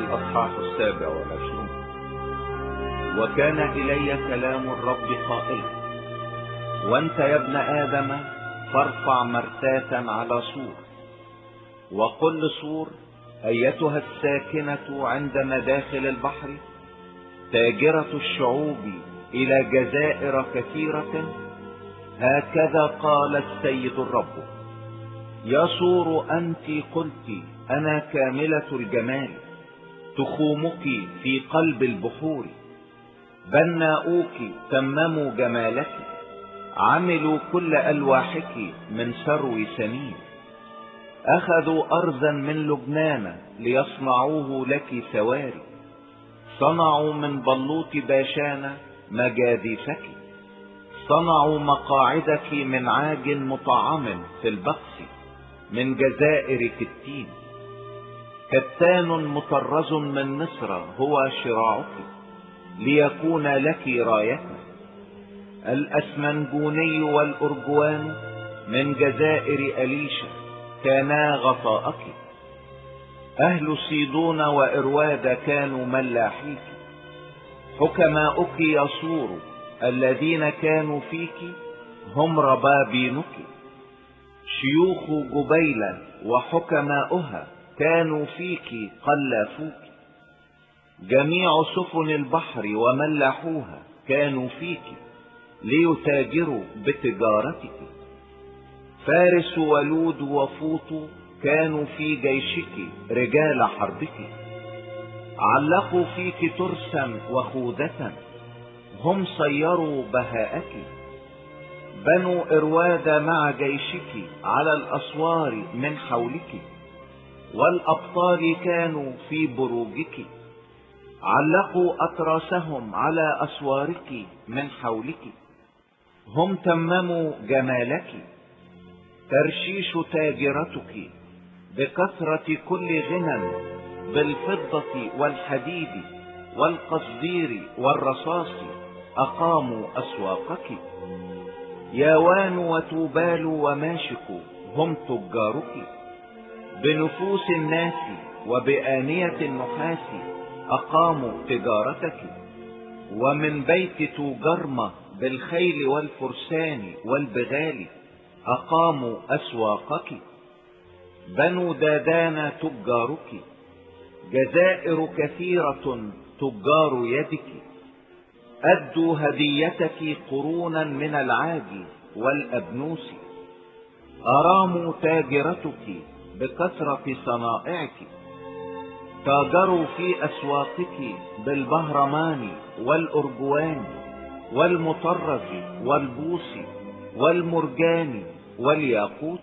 الأصحاح 27. وكان إلي كلام الرب قائلا: وانت يا ابن آدم فارفع مرتاة على سور، وقل لسور: أيتها الساكنة عند مداخل البحر، تاجرة الشعوب إلى جزائر كثيرة، هكذا قال السيد الرب: يا سور أنت قلت أنا كاملة الجمال، تخومك في قلب البحور، بناؤوك تمموا جمالك، عملوا كل ألواحك من سرو سمين، أخذوا أرزا من لبنان ليصنعوه لك سواري، صنعوا من بلوط باشان مجاديفك، صنعوا مقاعدك من عاج مطعم في البقس، من جزائر كتين، كتان مطرز من مصر هو شراعك، ليكون لك راية، الأسمنجوني والأرجوان من جزائر أليشا كانا غطاءك، أهل صيدون وإرواد كانوا ملاحيك، حكماؤك يصور الذين كانوا فيك هم ربابينك، شيوخ جبيلة وحكماؤها كانوا فيك قلافوك، جميع سفن البحر وملاحوها كانوا فيك ليتاجروا بتجارتك، فارس ولود وفوط كانوا في جيشك رجال حربك، علقوا فيك ترسا وخوذة، هم صيروا بهاءك، بنو إرواد مع جيشك على الأسوار من حولك، والأبطال كانوا في بروجك، علقوا أتراسهم على أسوارك من حولك، هم تمموا جمالك، ترشيش تاجرتك بكثرة كل غنى، بالفضة والحديد والقصدير والرصاص أقاموا أسواقك، ياوان وتوبال وماشك هم تجارك، بنفوس الناس وبآنية النحاس أقاموا تجارتك، ومن بيت توجرمة بالخيل والفرسان والبغال أقاموا أسواقك، بنو دادان تجارك، جزائر كثيرة تجار يدك، أدوا هديتك قرونا من العاج والأبنوس، أراموا تاجرتك بكثرة صنائعك، تاجروا في أسواقك بالبهرمان والأرجوان والمطرز والبوس والمرجان والياقوت،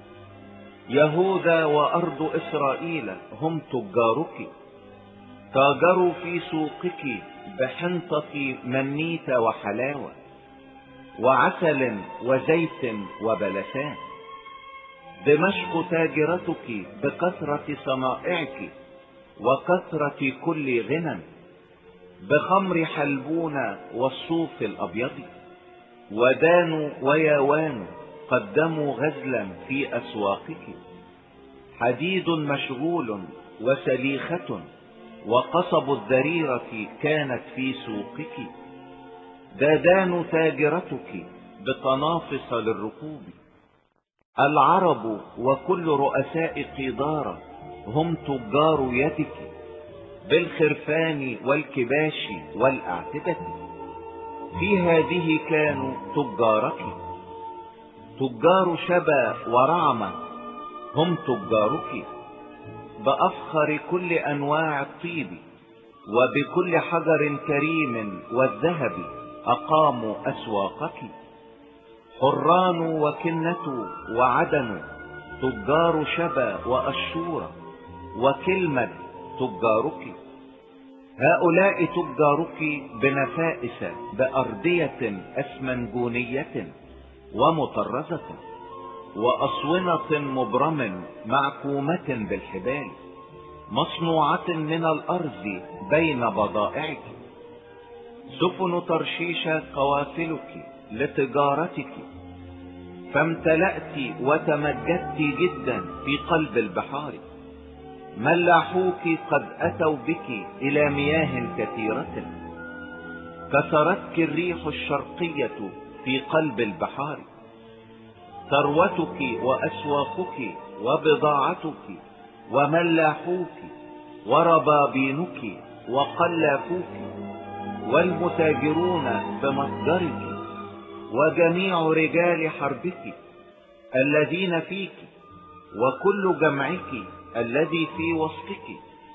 يهوذا وأرض إسرائيل هم تجارك، تاجروا في سوقك بحنطة منيت وحلاوة وعسل وزيت وبلسان، دمشق تاجرتك بكثرة صنائعك وكثرة كل غنى، بخمر حلبون والصوف الأبيض، ودان وياوان قدموا غزلا في أسواقك، حديد مشغول وسليخة وقصب الذريرة كانت في سوقك، دادان تاجرتك بطنافس للركوب، العرب وكل رؤساء قيدارة هم تجار يدك، بالخرفان والكباش والأعتدة، في هذه كانوا تجارك، تجار شبا ورعمة هم تجارك، بأفخر كل أنواع الطيب وبكل حجر كريم والذهب أقاموا أسواقك، حران وكنة وعدن تجار شبا وأشورة وكلمة تجارك، هؤلاء تجارك بنفائس بأردية أسمنجونية ومطرزة وأصونة مبرم معكومة بالحبال، مصنوعة من الأرز بين بضائعك، سفن ترشيش قوافلك لتجارتك، فامتلأت وتمجدت جدا في قلب البحار، ملاحوك قد أتوا بك إلى مياه كثيرة، كسرتك الريح الشرقية في قلب البحار. ثروتك وأسواقك وبضاعتك وملاحوك وربابينك وقلافوك والمتاجرون بمتجرك وجميع رجال حربك الذين فيك وكل جمعك الذي في وسطك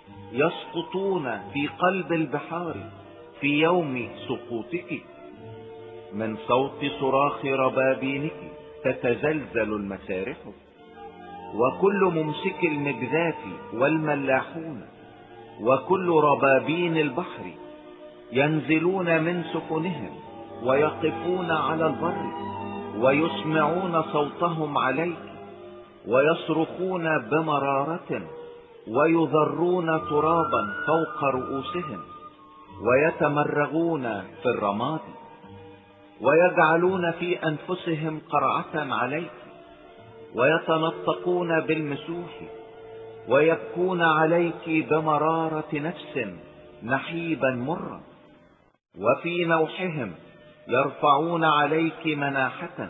يسقطون في قلب البحار في يوم سقوطك. من صوت صراخ ربابينك تتزلزل المسارح، وكل ممسك المجذاف والملاحون وكل ربابين البحر ينزلون من سفنهم ويقفون على البر ويسمعون صوتهم عليك ويصرخون بمرارة ويذرون ترابا فوق رؤوسهم ويتمرغون في الرماد ويجعلون في أنفسهم قرعة عليك ويتنطقون بالمسوح ويبكون عليك بمرارة نفس نحيبا مرا، وفي نوحهم يرفعون عليك مناحة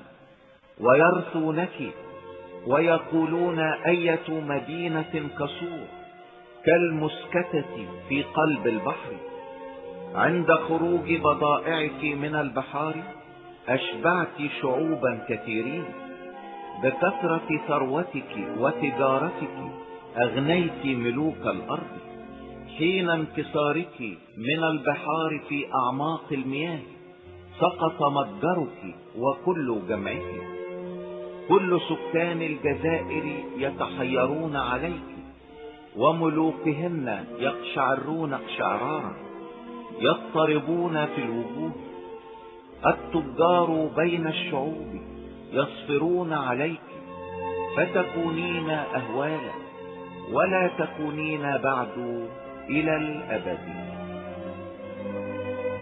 ويرثونك ويقولون أية مدينة كسور كالمسكتة في قلب البحر. عند خروج بضائعك من البحار أشبعت شعوبا كثيرين، بكثرة ثروتك وتجارتك أغنيت ملوك الأرض. حين انكسارك من البحار في أعماق المياه سقط متجرك وكل جمعك. كل سكان الجزائر يتحيرون عليك وملوكهن يقشعرون قشعرارا يضطربون في الوجوه. التجار بين الشعوب يصفرون عليك، فتكونين أهوالا ولا تكونين بعد إلى الأبد.